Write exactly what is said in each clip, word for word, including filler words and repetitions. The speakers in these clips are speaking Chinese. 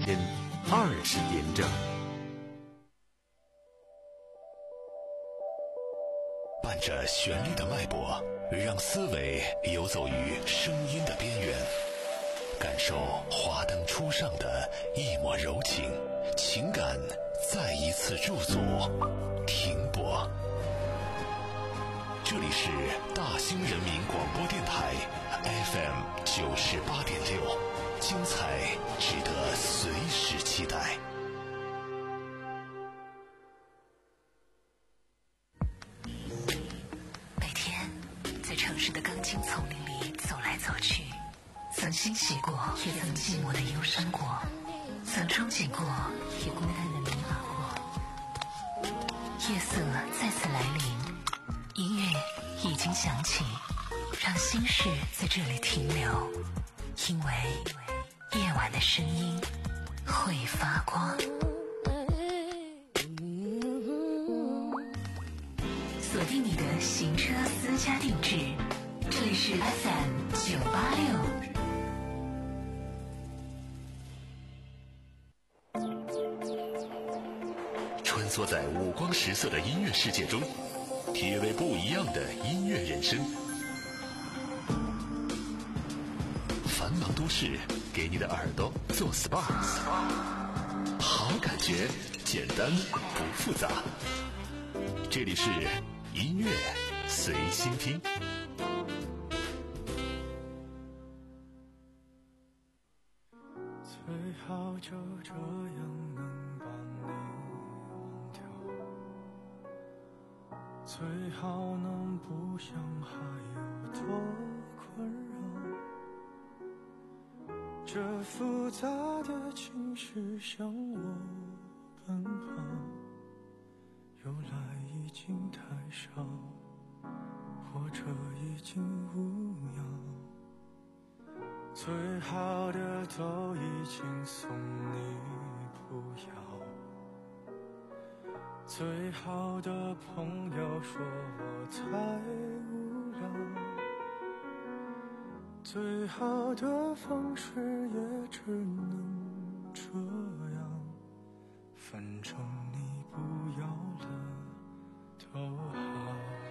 针，二十点整。 伴着旋律的脉搏，让思维游走于声音的边缘，感受华灯初上的一抹柔情，情感再一次驻足停泊。这里是大兴人民广播电台 F M 九十八点六，精彩值得随时期待。 每天在城市的钢筋丛林里走来走去，曾欣喜过，也曾寂寞的忧伤过，曾憧憬过，也孤单的迷茫过。夜色再次来临，音乐已经响起，让心事在这里停留，因为夜晚的声音会发光。锁定你的行车私家定制，这里是 F M 九八六。 穿梭在五光十色的音乐世界中，体味不一样的音乐人生。繁忙都市给你的耳朵做 S P A， 好感觉简单不复杂。这里是音乐随心听。 最好就这样能把你忘掉，最好能不想还有多困扰。这复杂的情绪向我奔跑，由来已经太少，或者已经无恙。最好的都已经送你不要，最好的朋友说我太无聊，最好的方式也只能这样，反正你不要了都好。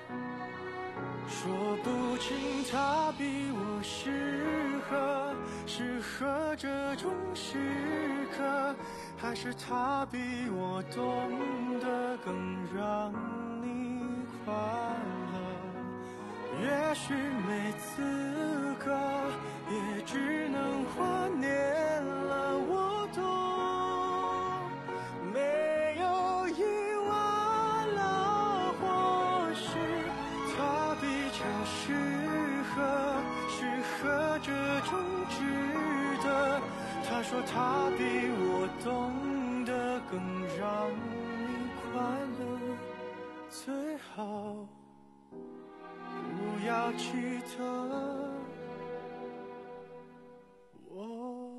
说不清他比我适合，适合这种时刻，还是他比我懂得更让你快乐。也许没资格，也只能怀念了。我懂，没有意外了，或许他比较适合，适合这种值得。他说他比我懂得更让你快乐，最好不要记得我。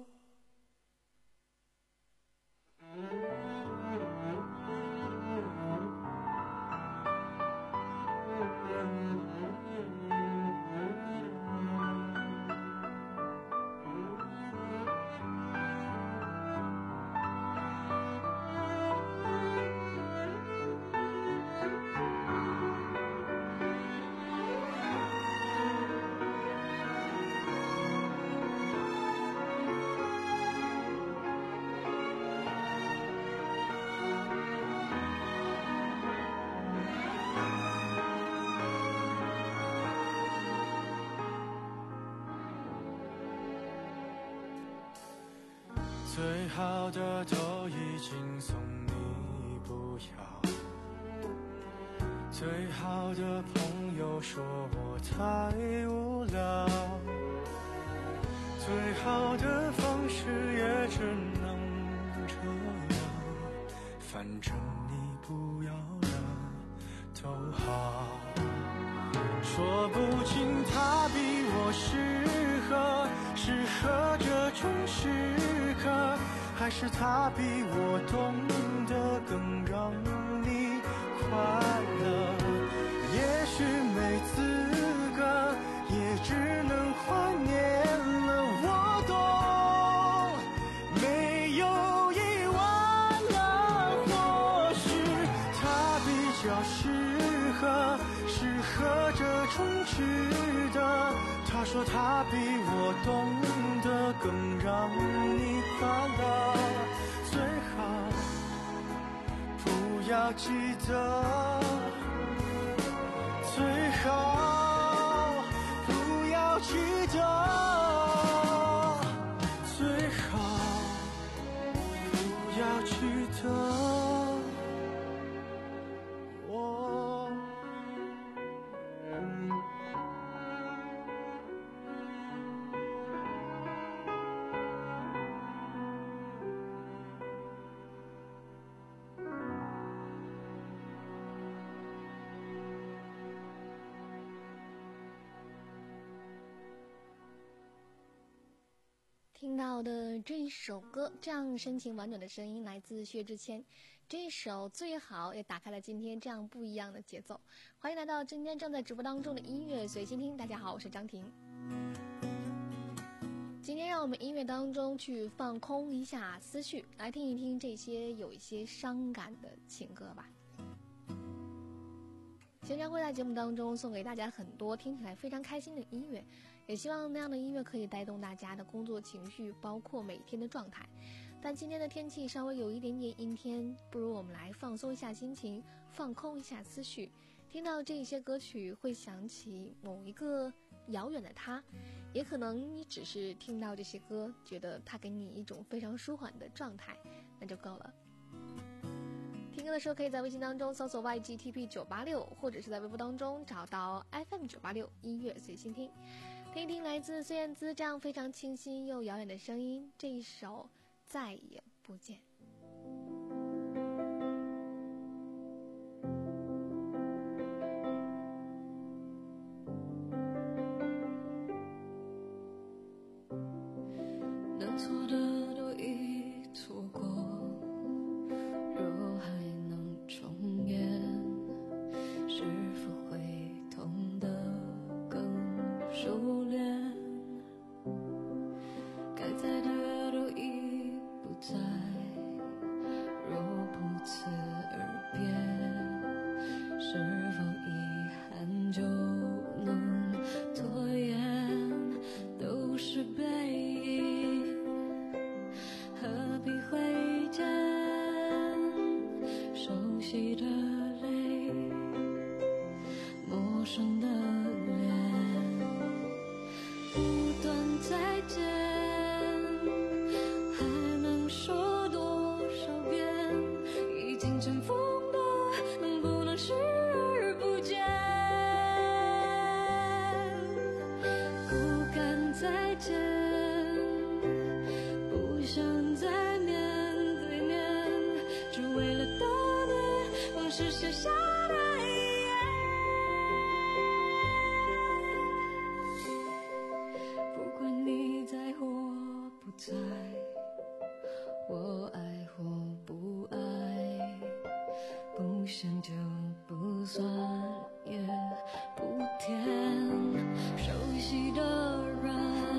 最好的都已经送你不要，最好的朋友说我太无聊，最好的方式也只能这样，反正你不要了都好。说不清他比我适合，适合这种时刻，还是他比我懂得更让你快乐。也许没资格，也只能怀念了。我懂，没有这种值得。他说他比我懂得更让你快乐，最好不要记得，最好不要记得，最好不要记得。 听到的这一首歌，这样深情婉转的声音来自薛之谦，这一首最好也打开了今天这样不一样的节奏。欢迎来到今天正在直播当中的音乐随心听，大家好，我是张婷。今天让我们音乐当中去放空一下思绪，来听一听这些有一些伤感的情歌吧。经常会在节目当中送给大家很多听起来非常开心的音乐，也希望那样的音乐可以带动大家的工作情绪，包括每天的状态。但今天的天气稍微有一点点阴天，不如我们来放松一下心情，放空一下思绪。听到这些歌曲会想起某一个遥远的他，也可能你只是听到这些歌，觉得它给你一种非常舒缓的状态，那就够了。听歌的时候可以在微信当中搜索 Y G T P 九八六， 或者是在微博当中找到 F M 九八六 音乐随心听，听一听来自孙燕姿这样非常清新又遥远的声音，这一首再也不见。 能错的都已错过，若还能重演，是否会痛得更熟练？该在的都已不在，若不辞而别，是否遗憾就能拖延？都是背影，何必挥剑？熟悉的泪，陌生的脸，不断再见，还能说多少遍？已经尘封的，能不能视而不见？不敢再见，不想再面对面，只为了悼念往事写下的遗言。不管你在或不在，我爱或不爱，不想就不算也不甜。熟悉的人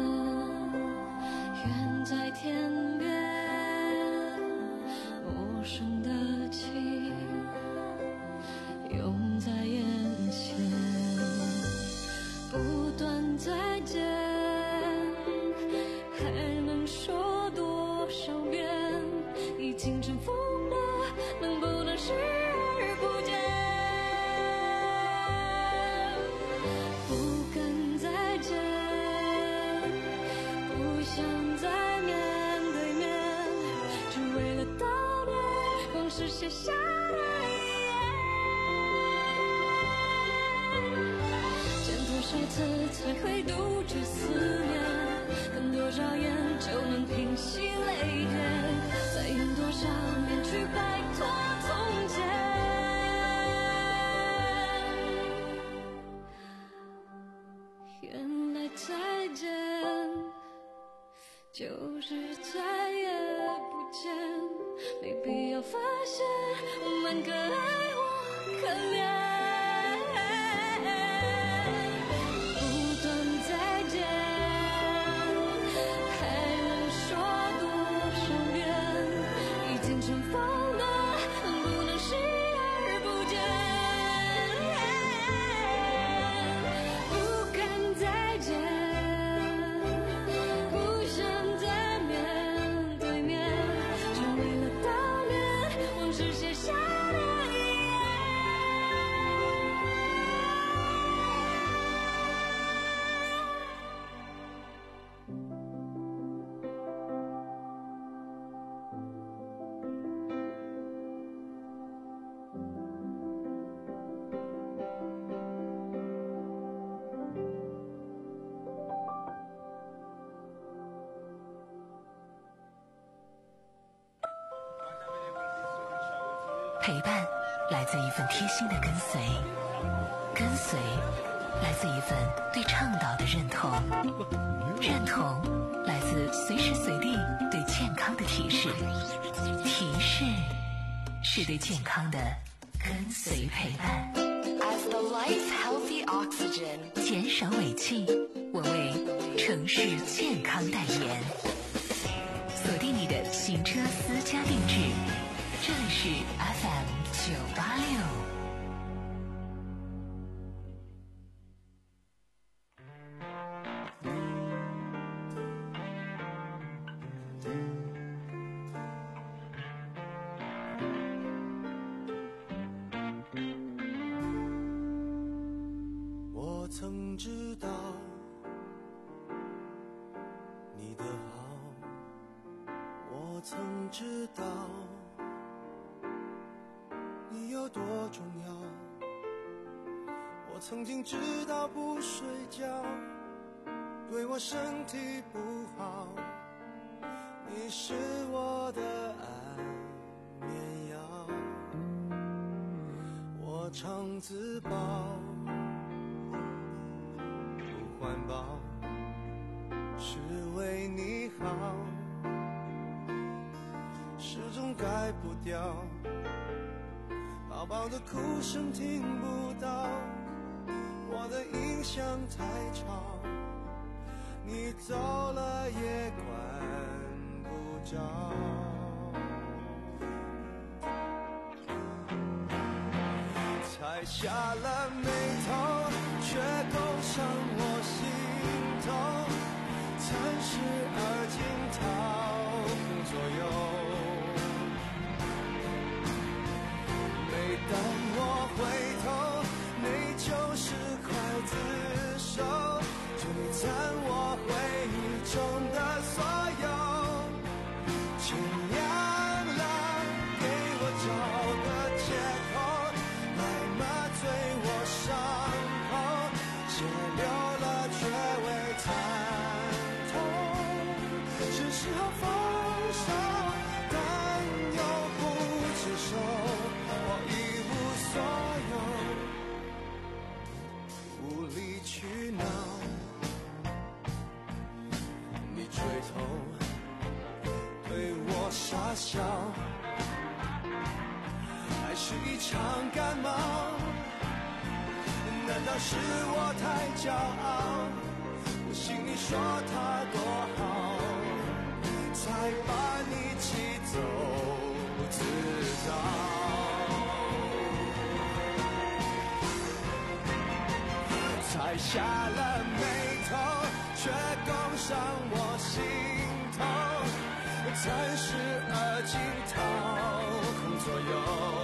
远在天边，陌生的情涌在眼前，不断再见，还能说多少遍？已经尘封的，能不能视而不见？不敢再见，不想再面对面，只为了悼念往事写下的遗言。见多少次才会杜绝思念？看多少眼就能平息泪点？再用多少年去摆脱从前？原来再见就是再也不见，没必要发现我们可爱或可怜。不断再见，还能说多少遍？已经尘封的，不能视而不见。 陪伴来自一份贴心的跟随，跟随来自一份对倡导的认同，认同来自随时随地对健康的提示，提示是对健康的跟随陪伴。 As the lights healthy oxygen， 减少尾气，我为城市健康代言。锁定你的行车私家定制，这里是 F M 九八六。 我曾知道你的好，我曾知道你有多重要，我曾经知道不睡觉对我身体不好，你是我的安眠药，我常自暴不环保，是为你好，始终改不掉，宝宝的哭声听不到，我的音响太吵，你走了也管不着，才下了眉头，却勾上我心头，残时而今掏空左右。每当我回头，你就是刽子手，璀璨我回忆中的所有。天亮了，给我找个借口，来麻醉我伤口，血流了却未惨痛，是时候放手，但又不接受，我一无所有，无理取闹，你垂头对我傻笑，还是一场感冒，难道是我太骄傲？我心里说他多好，才把你气走自找。才下了眉头，却勾上我心头，残时而今掏空左右。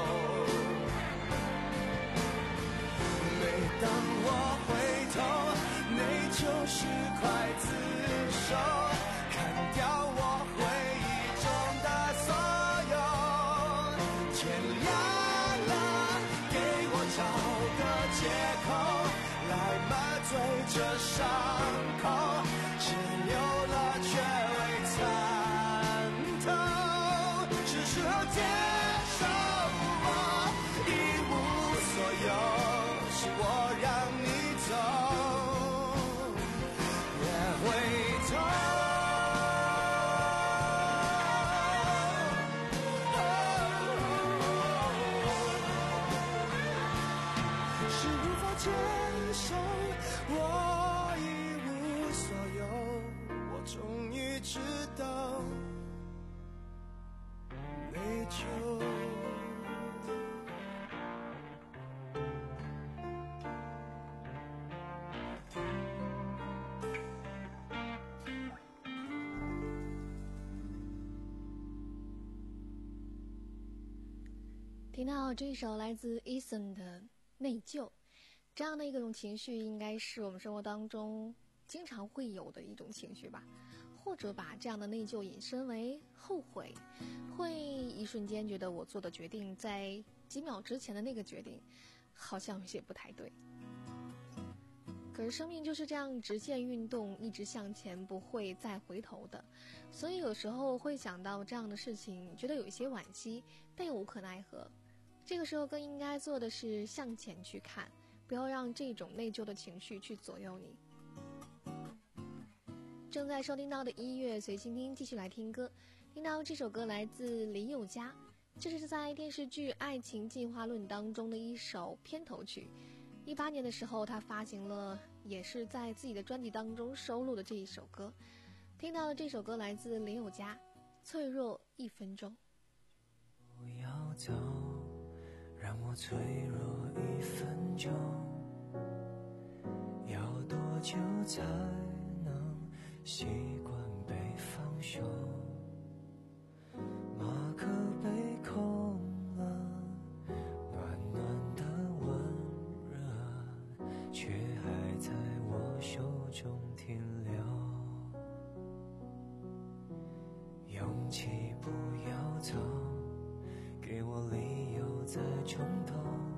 每当我回头，你就是刽子手，砍掉我回忆中的所有。天亮了，给我找个借口，来麻醉这伤口，血流了却未参透，是时候接受我一无所有，是我让你走，别回头。是无法接受，我一无所有，我终于知道内疚。 听到这首来自 Eason 的内疚，这样的一种情绪应该是我们生活当中经常会有的一种情绪吧，或者把这样的内疚引申为后悔，会一瞬间觉得我做的决定在几秒之前的那个决定好像有些不太对。可是生命就是这样直线运动，一直向前，不会再回头的，所以有时候会想到这样的事情，觉得有一些惋惜，但又无可奈何。 这个时候更应该做的是向前去看，不要让这种内疚的情绪去左右你。正在收听到的音乐随心听，继续来听歌。听到这首歌来自林宥嘉，这是在电视剧《爱情进化论》当中的一首片头曲。一八年的时候，他发行了，也是在自己的专辑当中收录的这一首歌。听到的这首歌来自林宥嘉，《脆弱一分钟》。 不要走，让我脆弱一分钟，要多久才能习惯被放手？马克杯空了，暖暖的温热却还在我手中停留。勇气不要走，给我理由再重头，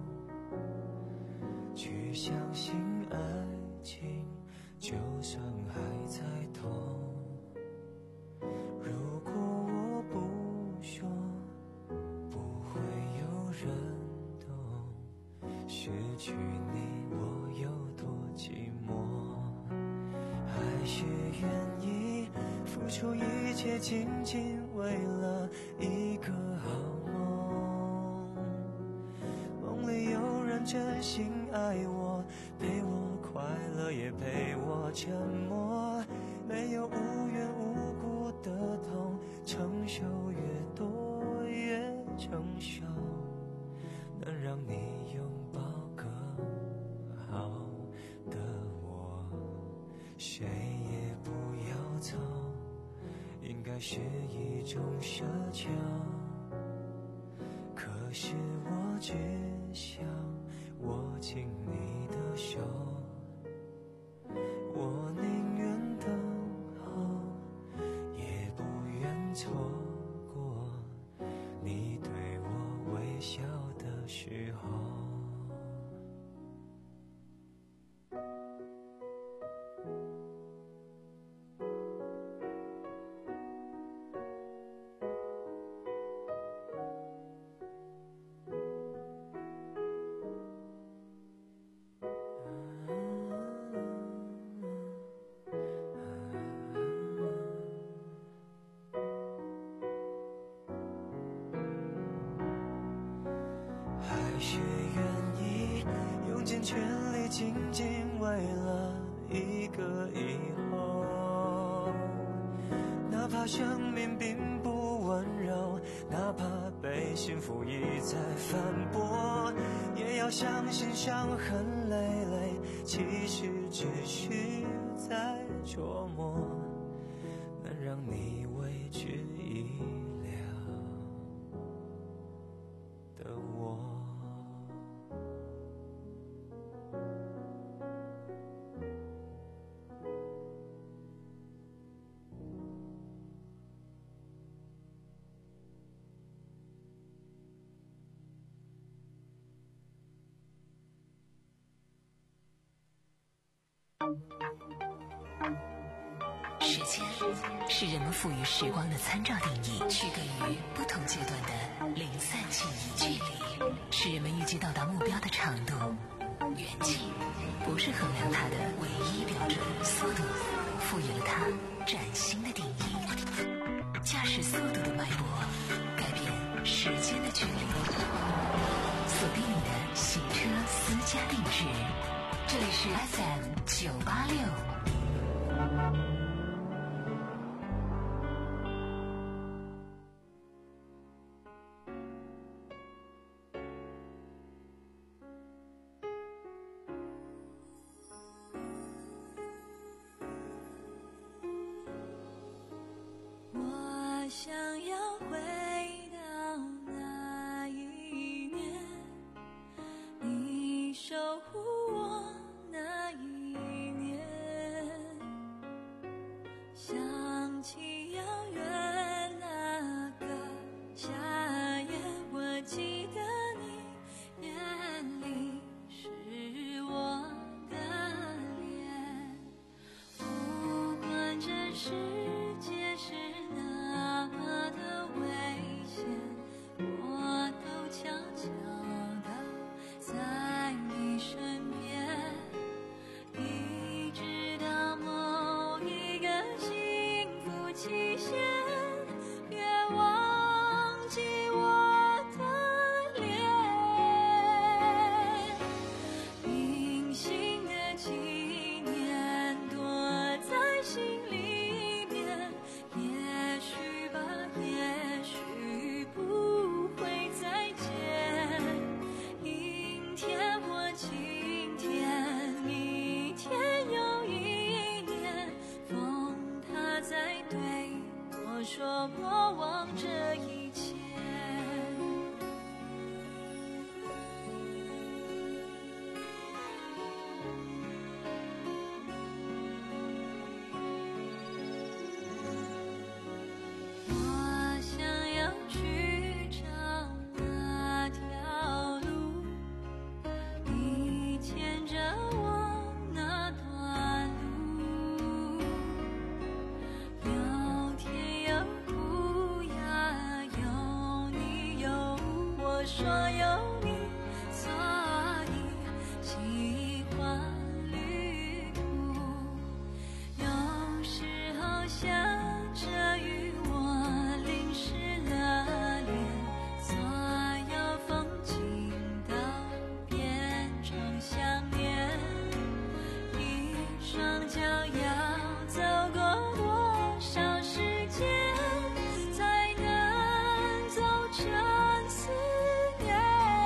去相信爱情，就算还在痛。如果我不说，不会有人懂，失去你我有多寂寞。还是愿意付出一切，仅仅为了一个好梦。梦里有人真心爱我，陪我快乐也陪我沉默，没有无缘无故的痛，承受越多越成熟，能让你拥抱更好的我。谁也不要走，应该是一种奢求，可是我只想握紧你的手，我宁愿等候，也不愿错过你对我微笑的时候。还是愿意用尽全力，仅仅为了一个以后。哪怕生命并不温柔，哪怕被幸福一再反驳，也要相信伤痕累累，其实只是在琢磨，能让你为之一了的我。 时间是人们赋予时光的参照定义，区隔于不同阶段的零散记忆。距离是人们预计到达目标的长度，远近不是衡量它的唯一标准。速度赋予了它崭新的定义，驾驶速度的脉搏改变时间的距离。锁定你的行车私家定制，这里是 F M 九八六。 我想要回到那一年，你守护我那一年， 说有你，所以喜欢旅途。有时候下着雨，我淋湿了脸，所有风景都变成想念。一双脚要走过多少时间，才能走成思念？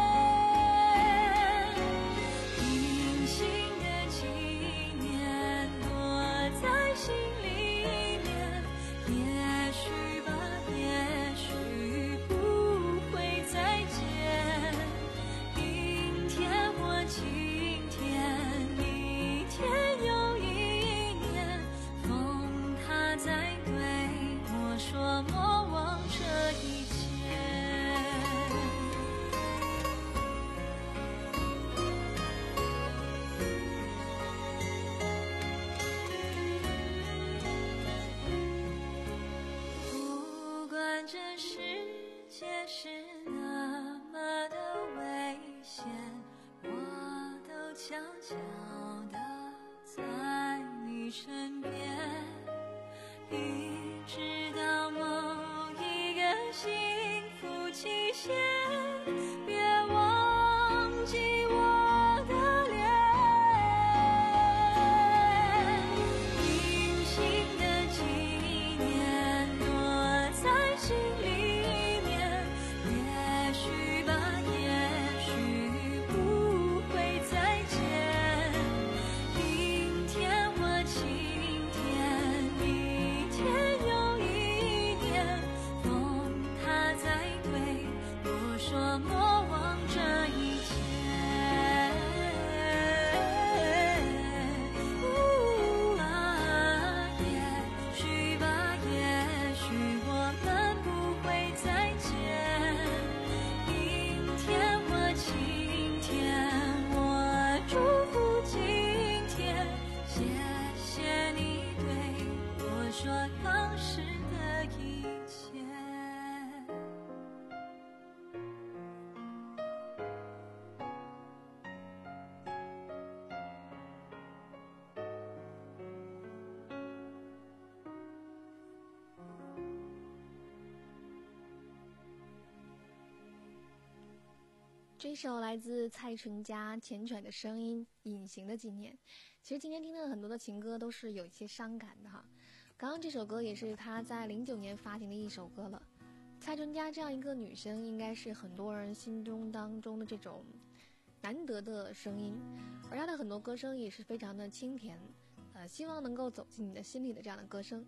隐形的纪念躲在心里面，也许吧，也许不会再见。阴天或晴天，一天又一年，风它在对我说莫忘这一切。不管这世界是那么的危险，我都悄悄地在你身边，一直到某一个幸福期限，别忘记我的脸。隐形的纪念躲在心里面，也许吧，也许不会再见。阴天或晴天，一天又一年，风它在对我说莫忘这一切。呜啊，也许吧，也许我们不会再见。阴天或晴天，我祝福今天，谢谢你对我说当时的一切。 这首来自蔡淳佳缱绻的声音，隐形的纪念。其实今天听的很多的情歌都是有一些伤感的哈。刚刚这首歌也是她在零九年发行的一首歌了。蔡淳佳这样一个女生，应该是很多人心中当中的这种难得的声音，而她的很多歌声也是非常的清甜，呃，希望能够走进你的心里的这样的歌声。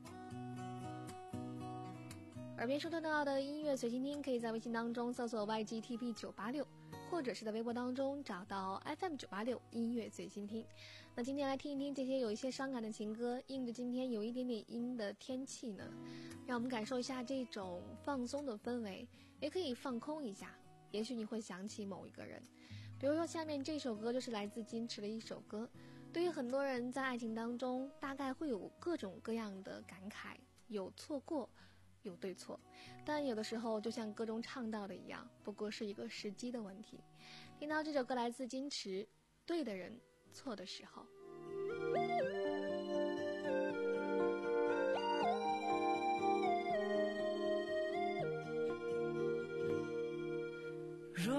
耳边收听到的音乐随心听，可以在微信当中搜索 Y G T P 九八六，或者是在微博当中找到 F M 九八六音乐随心听。那今天来听一听这些有一些伤感的情歌，应着今天有一点点阴的天气呢，让我们感受一下这种放松的氛围，也可以放空一下，也许你会想起某一个人。比如说下面这首歌就是来自金池的一首歌，对于很多人在爱情当中大概会有各种各样的感慨，有错过有对错，但有的时候就像歌中唱到的一样，不过是一个时机的问题。听到这首歌来自金池，对的人错的时候。 若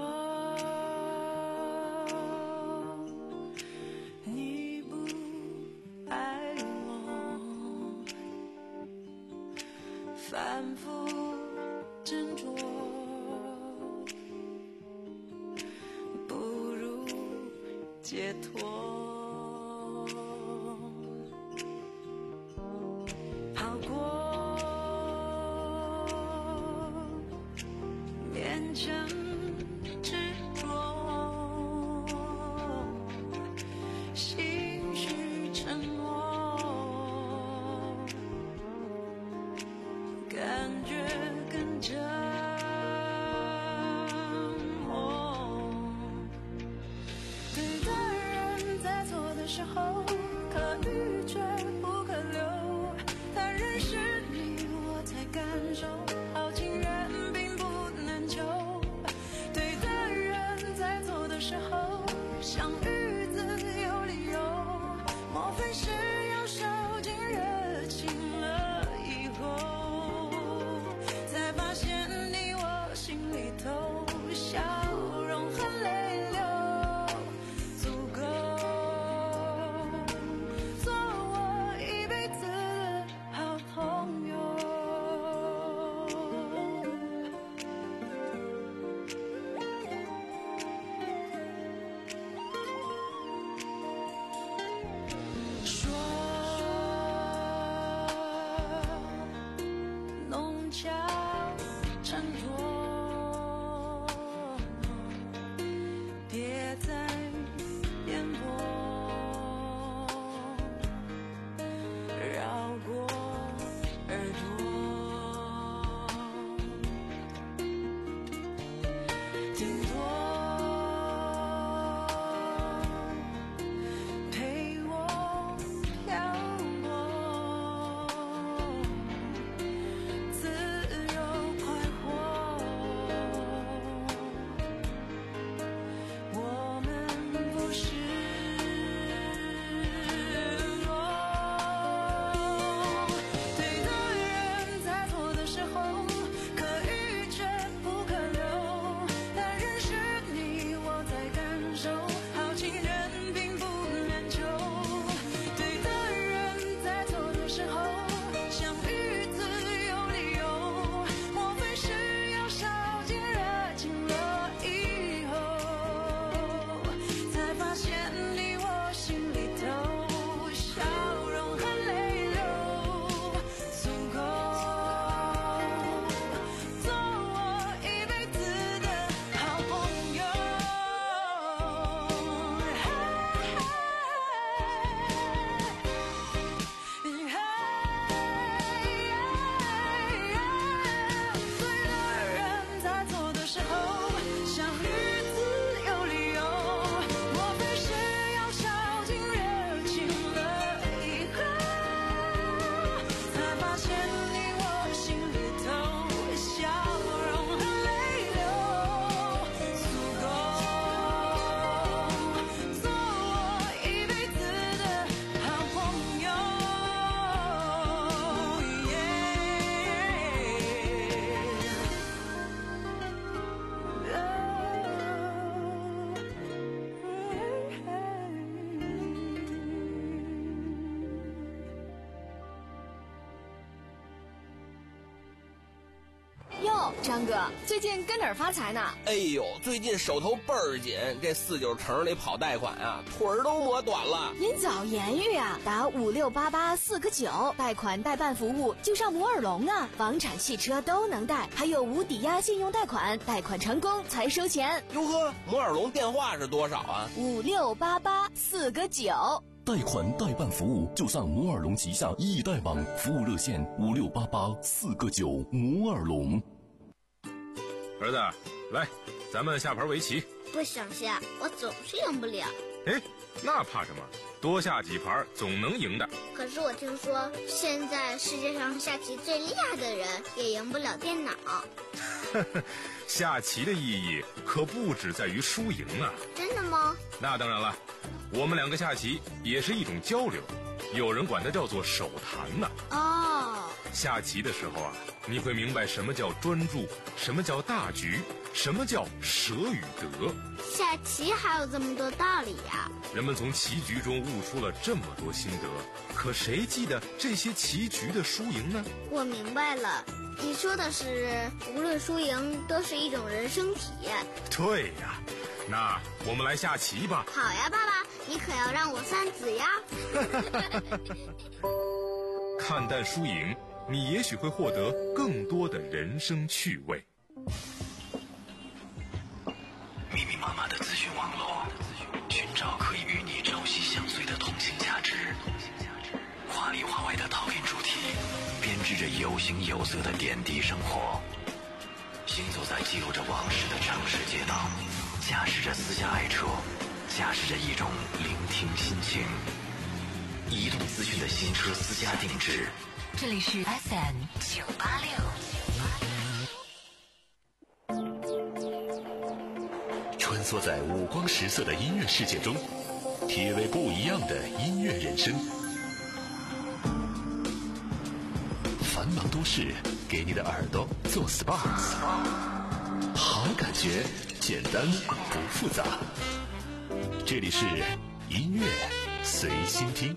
你不爱我，反复斟酌，不如解脱，好过勉强执着，心绪沉默，感觉更折磨。对的人在错的时候，可遇却不可留。他认识你，我才感受，好情人并不能求。 张哥，最近跟哪儿发财呢？ 哎呦，最近手头倍儿紧，这四九城里跑贷款啊，腿儿都磨短了。 您早言语啊，打五六八八四个九，贷款代办服务就上摩尔龙啊，房产、汽车都能贷，还有无抵押信用贷款，贷款成功才收钱。 哟呵，摩尔龙电话是多少啊？ 五六八八四个九。 贷款代办服务就上摩尔龙旗下易贷网，服务热线五六八八四个九。摩尔龙。 儿子，来，咱们下盘围棋。 不想下，我总是赢不了。 哎，那怕什么？多下几盘总能赢的。 可是我听说，现在世界上下棋最厉害的人也赢不了电脑。 下棋的意义可不只在于输赢啊！ 真的吗？ 那当然了，我们两个下棋也是一种交流，有人管它叫做手谈呢。 哦， 下棋的时候啊，你会明白什么叫专注，什么叫大局，什么叫舍与得。 下棋还有这么多道理呀！ 人们从棋局中悟出了这么多心得，可谁记得这些棋局的输赢呢？ 我明白了，你说的是无论输赢都是一种人生体验。 对呀，那我们来下棋吧。 好呀，爸爸，你可要让我三子呀。 看淡输赢，你也许会获得更多的人生趣味。 密密麻麻的资讯网络，寻找可以与你朝夕相随的同性价值。华里华外的讨论主题，编织着有形有色的点滴生活。行走在记录着往事的城市街道，驾驶着私家爱车，驾驶着一种聆听心情。移动资讯的新车私家定制。 这里是 F M 九八六。 穿梭在五光十色的音乐世界中，体味不一样的音乐人生。繁忙都市，给你的耳朵做 S P A， 好感觉，简单不复杂。这里是音乐随心听。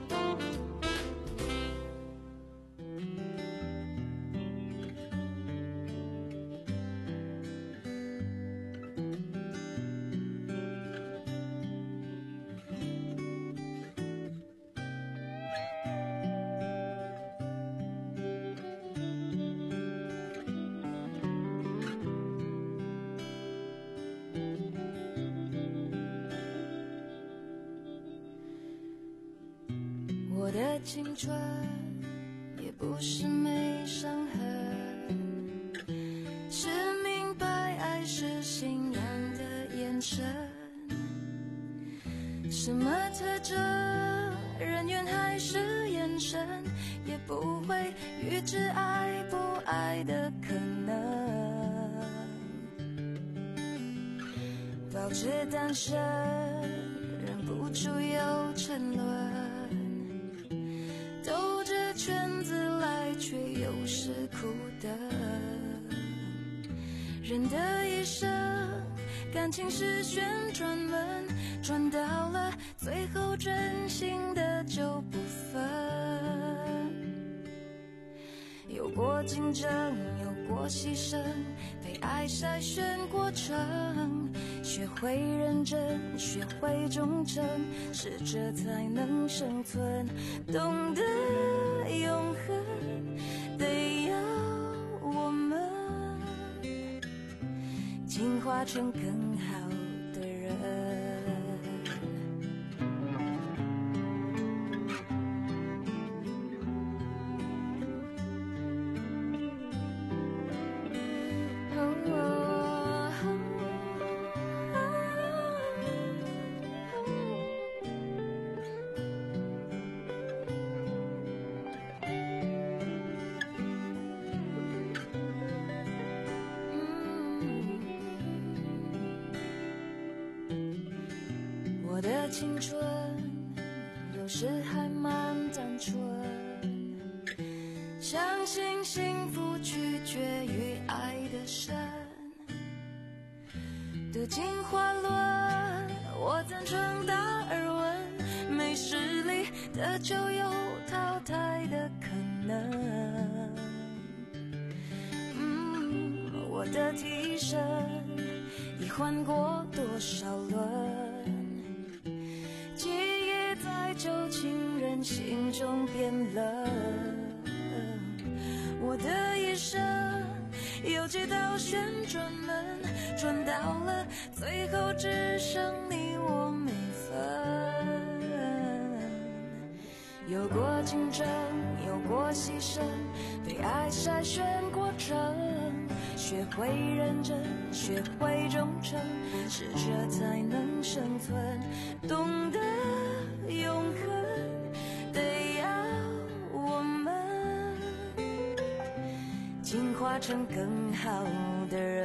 我的青春也不是没伤痕，是明白爱是信仰的眼神。什么特征，人缘还是眼神，也不会预知爱不爱的可能。保持单身，忍不住有沉沦。兜着圈子来，却又是苦的。人的一生，感情是旋转门，转到了最后，真心的就不分。有过竞争，有过牺牲，被爱筛选过程，学会认真，学会忠诚，适者才能生存。懂得永恒，得要我们进化成更好的人。我的青春有时还蛮单纯，相信幸福取决于爱的深。读进化论，我赞成达尔文，没实力的就有淘汰的可能。嗯， 我的替身，已换过多少轮？记忆在旧情人心中变冷，我的一生有几道旋转门，转到了最后只剩你我没分。有过竞争，有过牺牲，被爱筛选过程，学会认真，学会忠诚，适者才能生存。懂得永恒，得要我们进化成更好的人。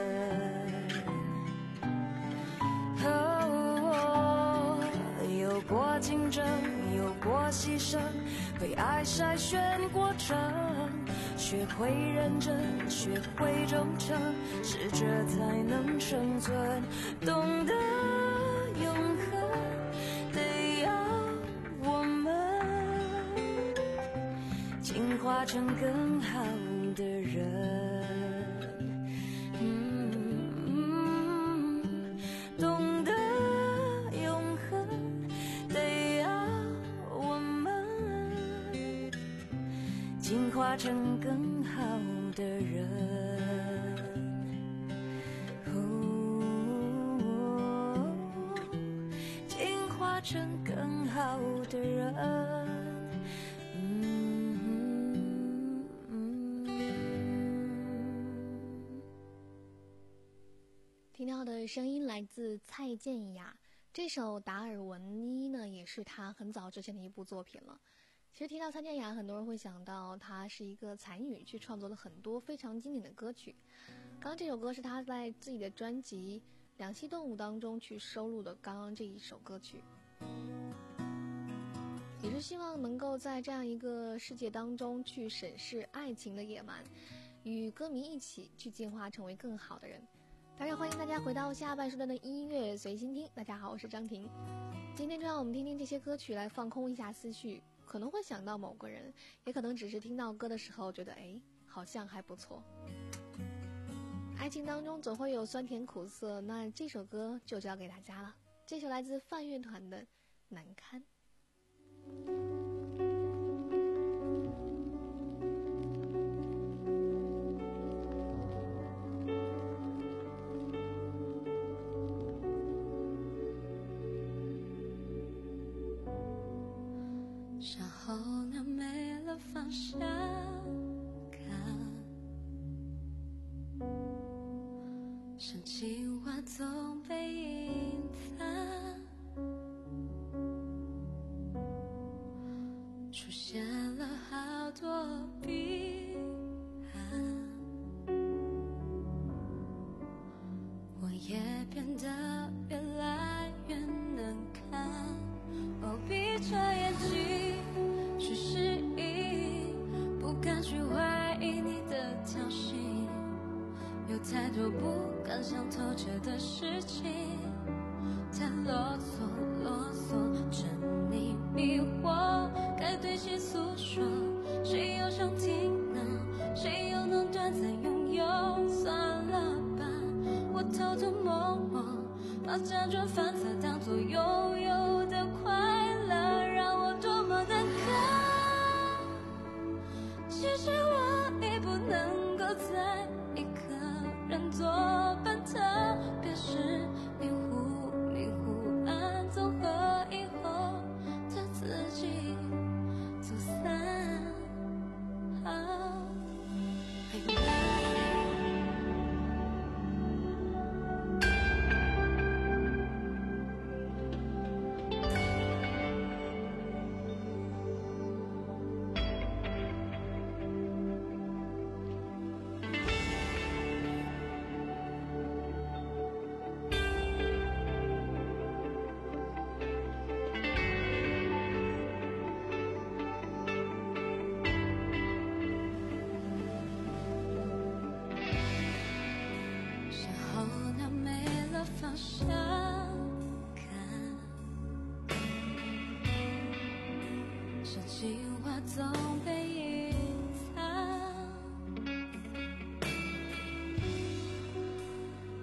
哦，有过竞争，有过牺牲，被爱筛选过程，学会认真，学会忠诚，适者才能生存。懂得永恒，得要我们进化成更好的人。进化成更好的人，哦，进化成更好的人。嗯嗯嗯、 听到的声音来自蔡健雅，这首《达尔文伊》呢，也是她很早之前的一部作品了。其实提到蔡健雅，很多人会想到她是一个才女，去创作了很多非常经典的歌曲。刚刚这首歌是她在自己的专辑《两栖动物》当中去收录的刚刚这一首歌曲，也是希望能够在这样一个世界当中去审视爱情的野蛮，与歌迷一起去进化成为更好的人。当然欢迎大家回到下半时段的音乐随心听。大家好，我是张婷，今天就让我们听听这些歌曲来放空一下思绪，可能会想到某个人，也可能只是听到歌的时候觉得哎，好像还不错。爱情当中总会有酸甜苦涩，那这首歌就交给大家了。这首来自泛乐团的《难堪》。 然后呢，没了方向感，深情话总被隐藏，出现了好多遗憾，我也变得越来越难看。哦，闭着眼睛去适应，不敢去怀疑你的挑衅，有太多不敢想透彻的事情，太啰嗦啰嗦，沉溺迷惑，该对谁诉说？谁又想听呢？谁又能短暂拥有？算了吧，我偷偷摸摸，把假装犯错当作悠悠的快乐，让我多么难堪。其实我已不能够再一个人做伴，特别是迷糊迷糊暗综合以后的自己走散。啊总被隐藏，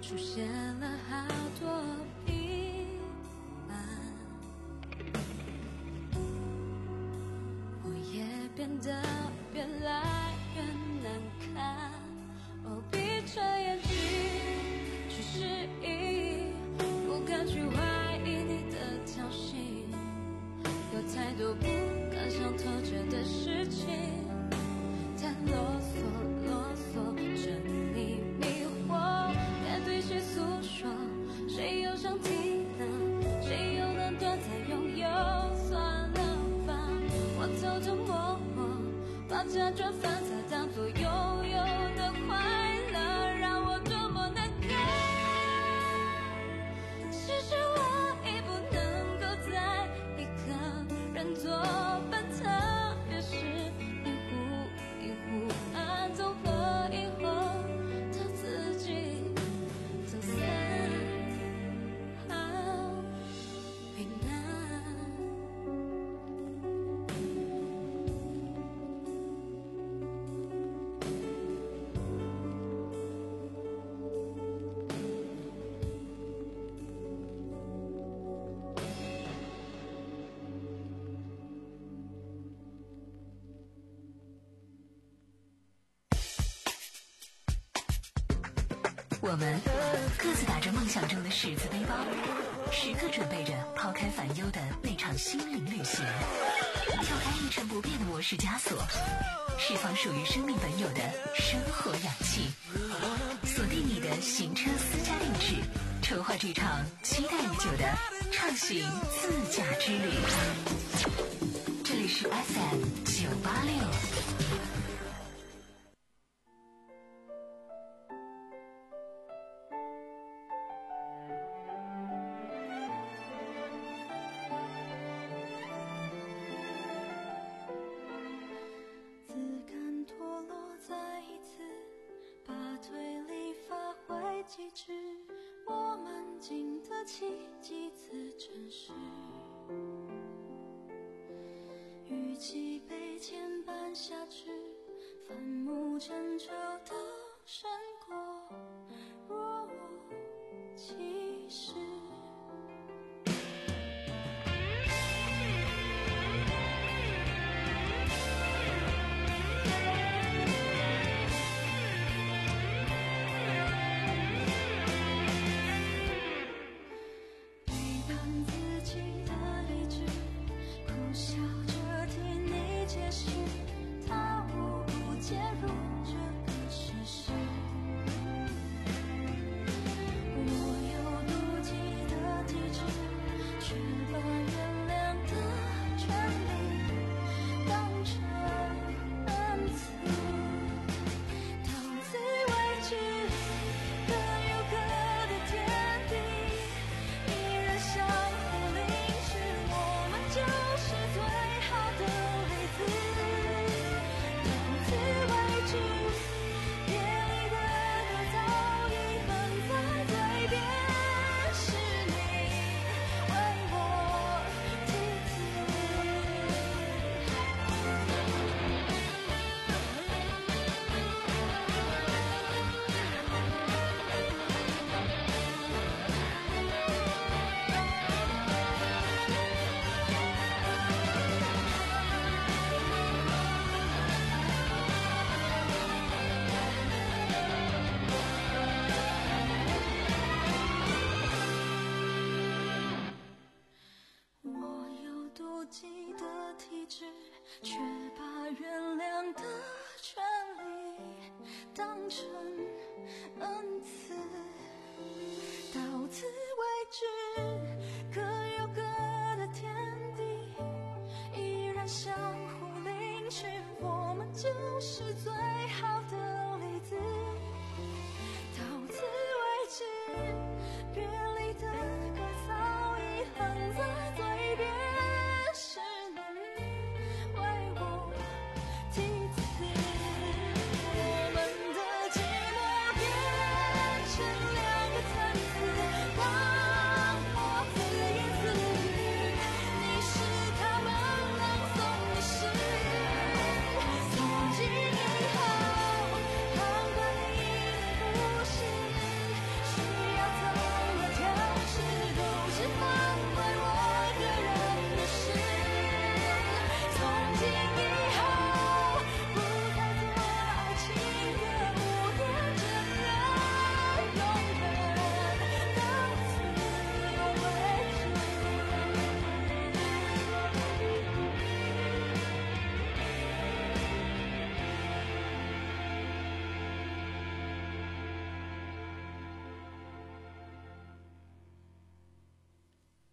出现了好多平凡，我也变得越来越难看。哦，闭着眼睛去适应，不敢去怀疑你的挑衅，有太多不敢想透彻的事情，太啰嗦啰嗦，沉迷迷惑，该对谁诉说？谁又想听呢？谁又能短暂拥有？算了吧，我偷偷摸摸，把假装犯错当作拥有的快乐，让我多么难堪。其实我已不能够再一个人作伴，特别是一壶一壶暗综合以后，他自己走散，好平淡。 我们各自打着梦想中的十字背包，时刻准备着抛开烦忧的那场心灵旅行，跳开一成不变的模式枷锁，释放属于生命本有的生活氧气，锁定你的行车私家定制，筹划这场期待已久的畅行自驾之旅。这里是 F M 九八六。 机智，我们经得起几次诚实，与其被牵绊下去，反目成仇都胜过若无其事。却把原谅的权利当成恩赐，到此为止，各有各的天地，依然相互凌迟，我们就是最好的例子。到此为止，别离的歌早已哼在嘴边，是你为我题词，我们的寂寞变成两个层次，当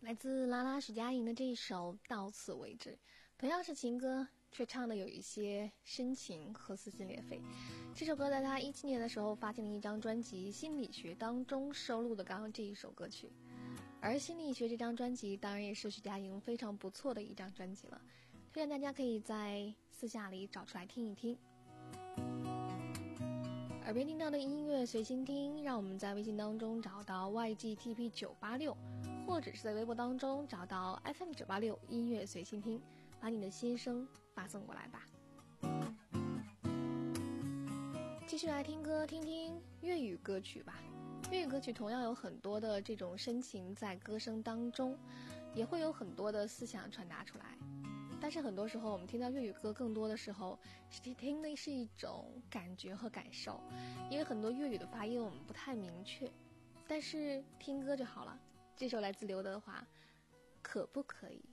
来自拉拉史佳莹的这一首《到此为止》，同样是情歌，却唱的有一些深情和撕心裂肺。这首歌在他一七年的时候发行了一张专辑《心理学》当中收录的刚刚这一首歌曲，而《心理学》这张专辑当然也是许佳莹非常不错的一张专辑了，推荐大家可以在私下里找出来听一听。耳边听到的音乐随心听，让我们在微信当中找到 Y G T P 九八六，或者是在微博当中找到 F M 九八六音乐随心听，把你的心声发送过来吧。继续来听歌，听听粤语歌曲吧。粤语歌曲同样有很多的这种深情在歌声当中，也会有很多的思想传达出来。但是很多时候我们听到粤语歌更多的时候是听的是一种感觉和感受，因为很多粤语的发音我们不太明确，但是听歌就好了。这首来自刘德华，可不可以？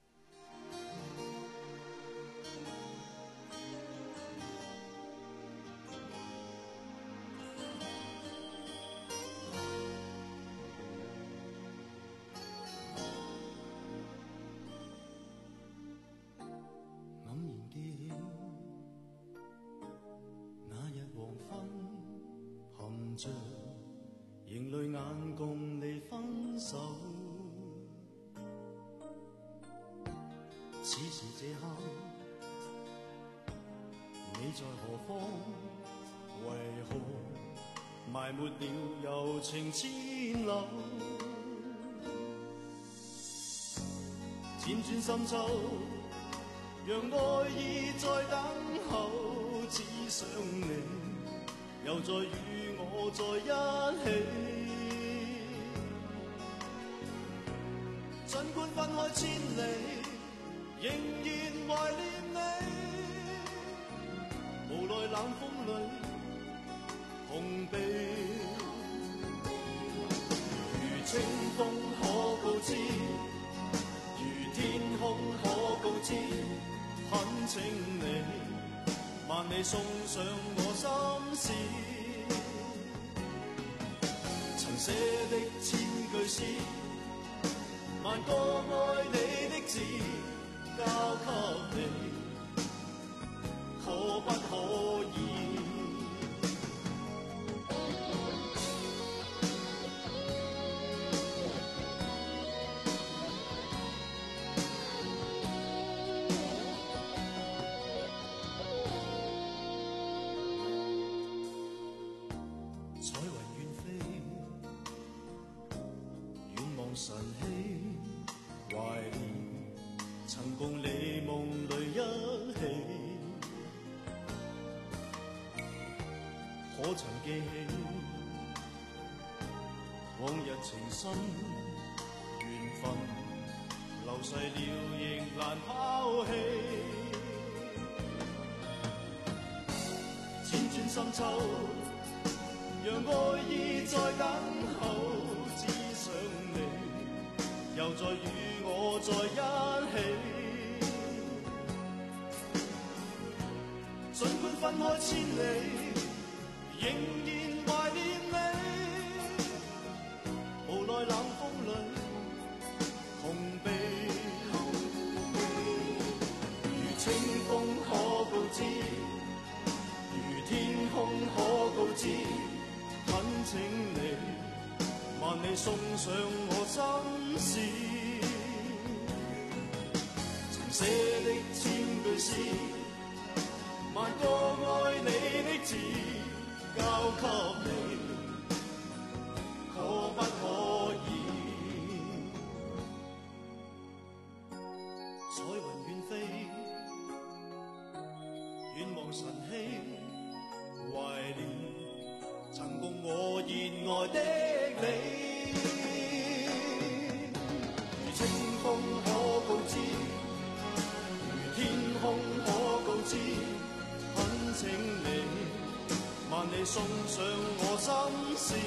仍淚眼共你分手，此時這刻你在何方？為何埋沒了柔情千縷？輾轉深秋，讓愛意在等候，只想你又再與我在一起，儘管分開千里，仍然懷念你。無奈冷風裏碰壁，如清風可告知，如天空可告知，懇請你萬里送上我心事。寫的千句詩，萬個愛你的字，交給你，可不可以？晨曦懷念曾共你夢裏一起，可曾記起往日情深緣分，流逝了亦難拋棄。輾轉深秋，讓愛意在等候，只想你又再與我在一起，儘管分開千里，仍然懷念你。無奈冷風裏碰壁，如清風可告知，如天空可告知，懇請你萬里送上我心事，曾寫的千句詩，萬個愛你的字，交給你，可不可以？彩雲遠飛，遠望晨曦，懷念曾共我熱愛的你。如清風可告知，如天空可告知，懇請你萬里送上我心事。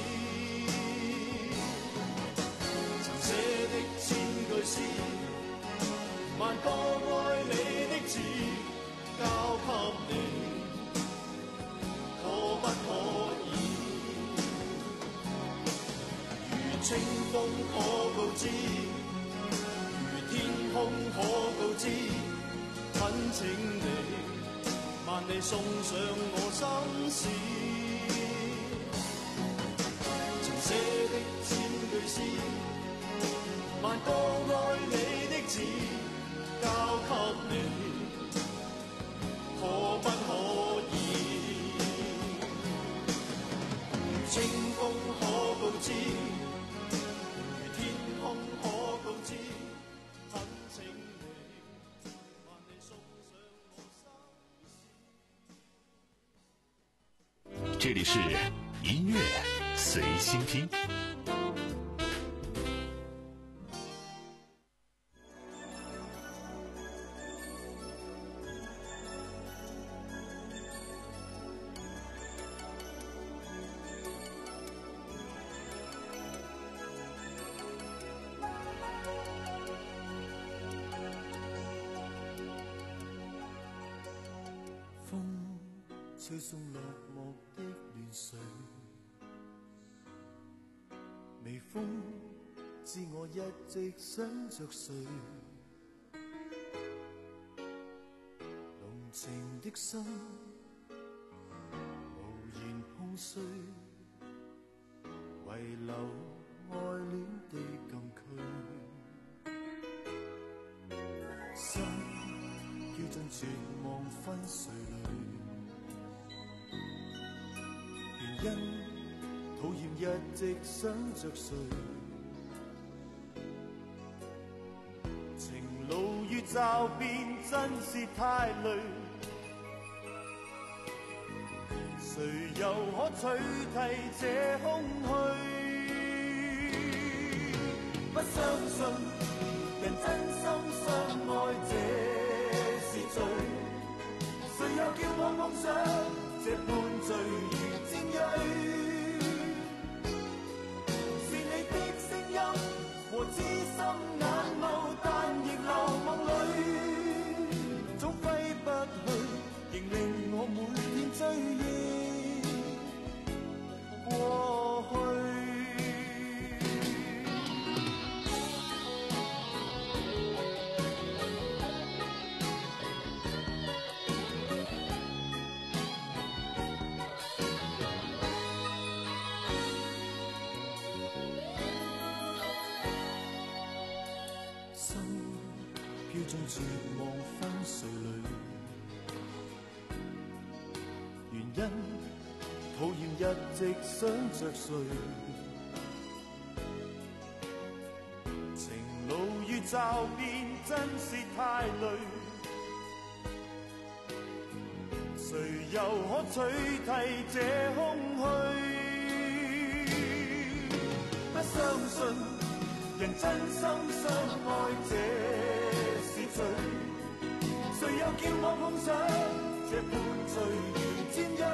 曾寫的千句詩，萬個愛你的字，交給你，可不可以？如清風可告知， 空可告知，恳請你萬里送上我心事。曾寫的千句詩，萬個愛你的字，交給你，可不可以？如清風可告知，如天空可告知，懇請你萬里送上我心事。 这里是音乐随心听。 吹送落寞的亂水，微風知我一直想着誰，濃情的心無言空虛，遺留愛戀的禁區，心飄進絕望分碎裏。因討厭一直想着誰，情路越驟變真是太累，誰又可取替這空虛？不相信人真心相愛這是罪，誰又叫我夢想這般醉如是你的聲音和知心眼眸，但亦流夢裏，總揮不去，仍令我每天追憶過去。飄進絕望分碎裏，原因討厭一直想着誰，情路越驟變真是太累，誰又可取替這空虛？不相信人真心相愛這誰又叫我碰上這般醉如尖銳？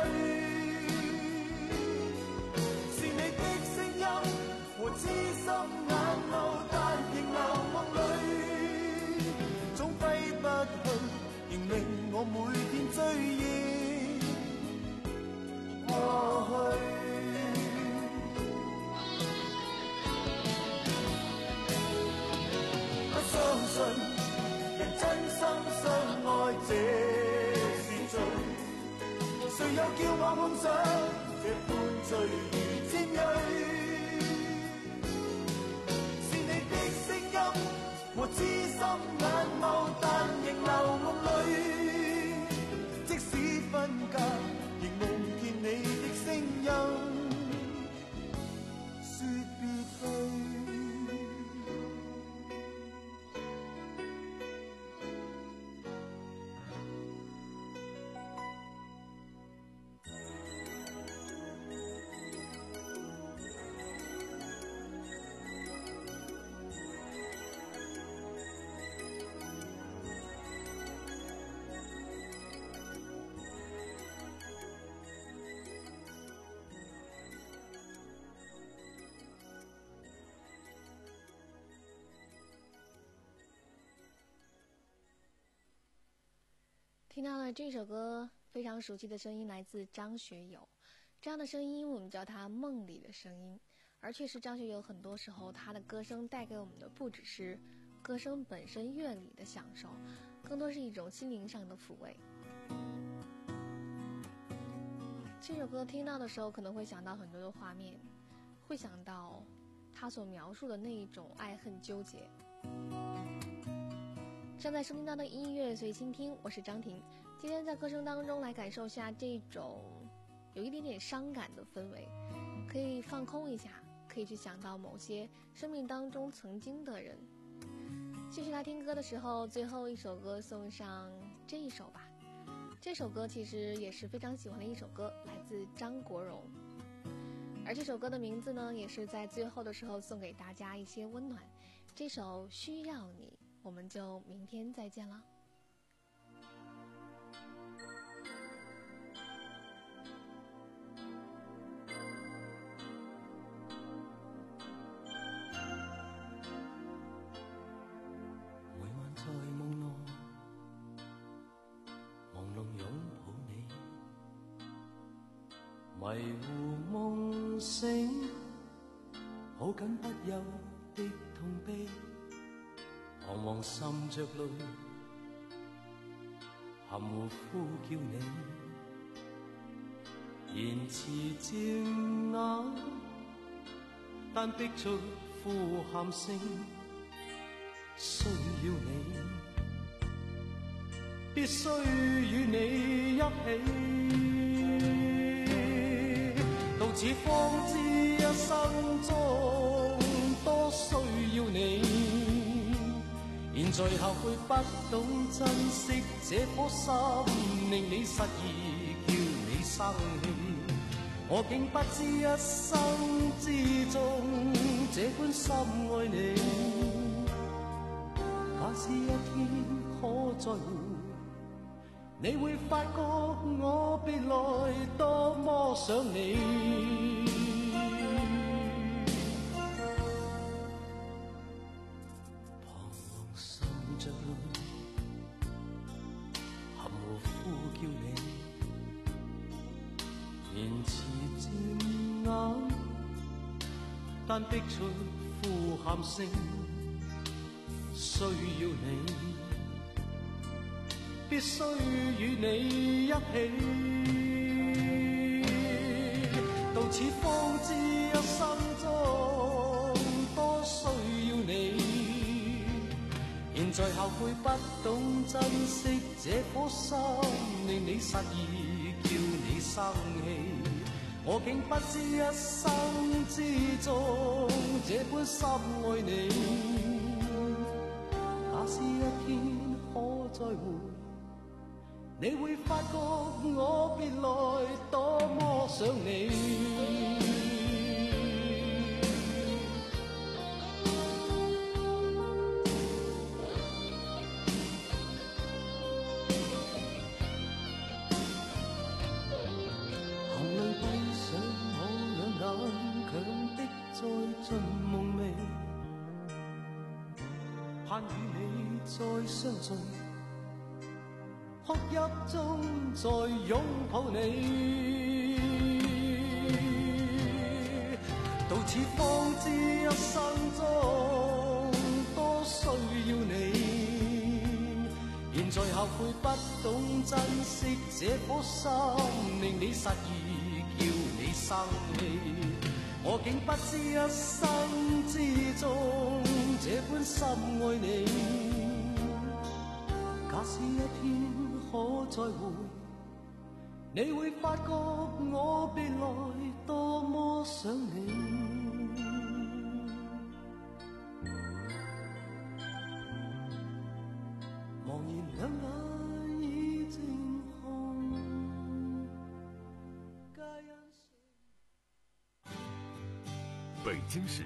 是你的聲音和知心眼眸，但仍流夢裏，總揮不去，仍令我每天追憶過去。不相信真心相愛這是罪，誰又叫我碰上這般醉如尖銳？是你的聲音和知心眼眸，但仍流夢裏，即使分隔，仍夢見你的聲音，說別去。 听到了这首歌，非常熟悉的声音来自张学友。这样的声音我们叫它梦里的声音，而确实张学友很多时候他的歌声带给我们的不只是歌声本身乐理的享受，更多是一种心灵上的抚慰。这首歌听到的时候可能会想到很多的画面，会想到他所描述的那一种爱恨纠结。正在收听到的音乐随心听，我是张婷。今天在歌声当中来感受下这种有一点点伤感的氛围，可以放空一下，可以去想到某些生命当中曾经的人。继续来听歌的时候，最后一首歌送上这一首吧。这首歌其实也是非常喜欢的一首歌，来自张国荣。而这首歌的名字呢，也是在最后的时候送给大家一些温暖。这首需要你，我们就明天再见了。 每晚在梦內朦朧擁抱你，迷糊夢醒，抱緊不休的痛悲，彷徨滲着淚，含糊呼叫你，言辭漸啞，但逼出呼喊聲，需要你，必須與你一起，到此方知一生中多需要你，現在後悔不懂珍惜這顆心，令你失意叫你生氣，我竟不知一生之中這般深愛你，假使一天可再會，你會發覺我別來多麼想你。彷徨滲着淚，含糊呼叫你，言辭漸啞，但逼出呼喊聲，需要你，必須與你一起，到此方知一生中多需要你，現在後悔不懂珍惜這顆心，令你失意叫你生氣，我竟不知一生之中這般深愛你，假使一天可再會，你會發覺我別來多麼想你。含淚閉上我兩眼，強的再進夢寐，盼與你再相聚，哭泣中再擁抱你，到此方知一生中多需要你，現在後悔不懂珍惜這顆心，令你失意叫你生氣，我竟不知一生之中這般深愛你，假使一天可再會，你會發覺我別來多麼想你。茫然兩眼已靜紅，皆因北京市